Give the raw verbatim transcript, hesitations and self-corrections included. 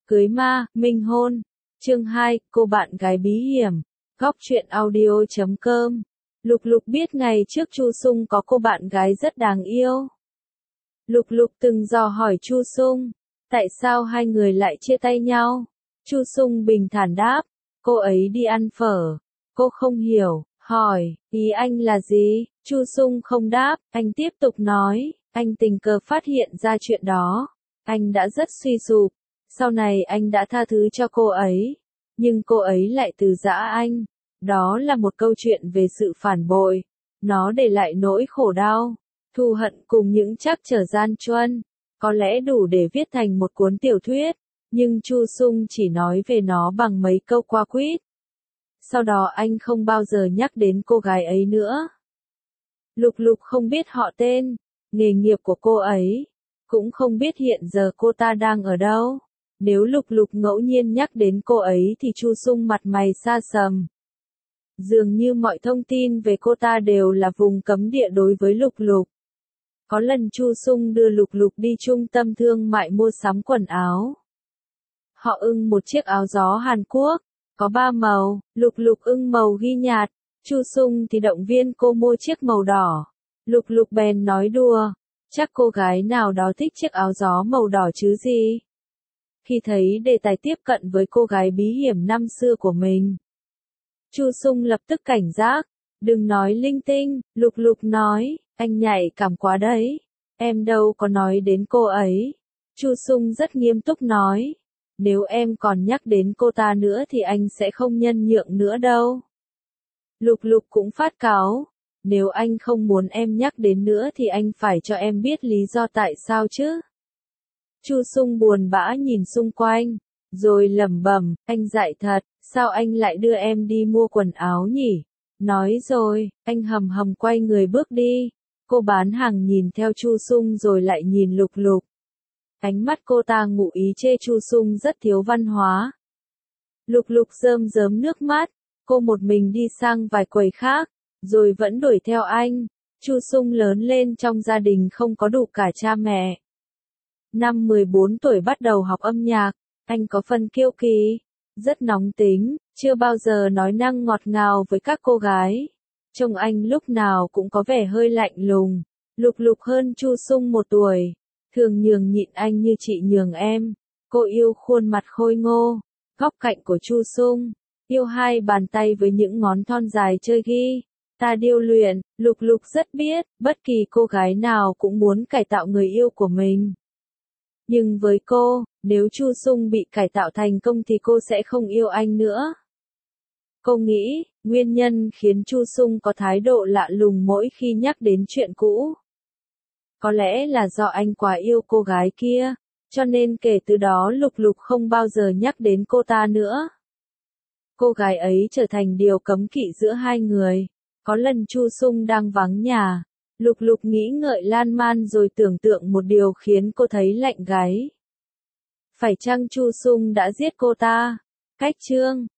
Cưới ma, minh hôn. Chương hai, cô bạn gái bí hiểm. Góc truyện audio chấm com. Lục Lục biết ngày trước Chu Sung có cô bạn gái rất đáng yêu. Lục Lục từng dò hỏi Chu Sung, tại sao hai người lại chia tay nhau? Chu Sung bình thản đáp, cô ấy đi ăn phở. Cô không hiểu, hỏi, ý anh là gì? Chu Sung không đáp, anh tiếp tục nói, anh tình cờ phát hiện ra chuyện đó. Anh đã rất suy sụp. Sau này anh đã tha thứ cho cô ấy. Nhưng cô ấy lại từ giã anh. Đó là một câu chuyện về sự phản bội. Nó để lại nỗi khổ đau, thù hận cùng những trắc trở gian truân. Có lẽ đủ để viết thành một cuốn tiểu thuyết. Nhưng Chu Sung chỉ nói về nó bằng mấy câu qua quýt. Sau đó anh không bao giờ nhắc đến cô gái ấy nữa. Lục Lục không biết họ tên, nghề nghiệp của cô ấy. Cũng không biết hiện giờ cô ta đang ở đâu. Nếu Lục Lục ngẫu nhiên nhắc đến cô ấy thì Chu Sung mặt mày xa sầm. Dường như mọi thông tin về cô ta đều là vùng cấm địa đối với Lục Lục. Có lần Chu Sung đưa Lục Lục đi trung tâm thương mại mua sắm quần áo. Họ ưng một chiếc áo gió Hàn Quốc, có ba màu, Lục Lục ưng màu ghi nhạt, Chu Sung thì động viên cô mua chiếc màu đỏ. Lục Lục bèn nói đùa, chắc cô gái nào đó thích chiếc áo gió màu đỏ chứ gì. Khi thấy đề tài tiếp cận với cô gái bí hiểm năm xưa của mình, Chu Sung lập tức cảnh giác, đừng nói linh tinh. Lục Lục nói, anh nhạy cảm quá đấy, em đâu có nói đến cô ấy. Chu Sung rất nghiêm túc nói, nếu em còn nhắc đến cô ta nữa thì anh sẽ không nhân nhượng nữa đâu. Lục Lục cũng phát cáu, nếu anh không muốn em nhắc đến nữa thì anh phải cho em biết lý do tại sao chứ. Chu Sung buồn bã nhìn xung quanh, rồi lẩm bẩm, anh dại thật, sao anh lại đưa em đi mua quần áo nhỉ? Nói rồi, anh hầm hầm quay người bước đi. Cô bán hàng nhìn theo Chu Sung rồi lại nhìn Lục Lục. Ánh mắt cô ta ngụ ý chê Chu Sung rất thiếu văn hóa. Lục Lục rơm rớm nước mắt, cô một mình đi sang vài quầy khác, rồi vẫn đuổi theo anh. Chu Sung lớn lên trong gia đình không có đủ cả cha mẹ. Năm mười bốn tuổi bắt đầu học âm nhạc, anh có phần kiêu kỳ, rất nóng tính, chưa bao giờ nói năng ngọt ngào với các cô gái. Trông anh lúc nào cũng có vẻ hơi lạnh lùng. Lục Lục hơn Chu Sung một tuổi, thường nhường nhịn anh như chị nhường em. Cô yêu khuôn mặt khôi ngô, góc cạnh của Chu Sung, yêu hai bàn tay với những ngón thon dài chơi ghi ta điêu luyện. Lục Lục rất biết, bất kỳ cô gái nào cũng muốn cải tạo người yêu của mình. Nhưng với cô, nếu Chu Sung bị cải tạo thành công thì cô sẽ không yêu anh nữa. Cô nghĩ, nguyên nhân khiến Chu Sung có thái độ lạ lùng mỗi khi nhắc đến chuyện cũ. Có lẽ là do anh quá yêu cô gái kia, cho nên kể từ đó Lục Lục không bao giờ nhắc đến cô ta nữa. Cô gái ấy trở thành điều cấm kỵ giữa hai người. Có lần Chu Sung đang vắng nhà, Lục Lục nghĩ ngợi lan man rồi tưởng tượng một điều khiến cô thấy lạnh gáy. Phải chăng Chu Sung đã giết cô ta? Cách chương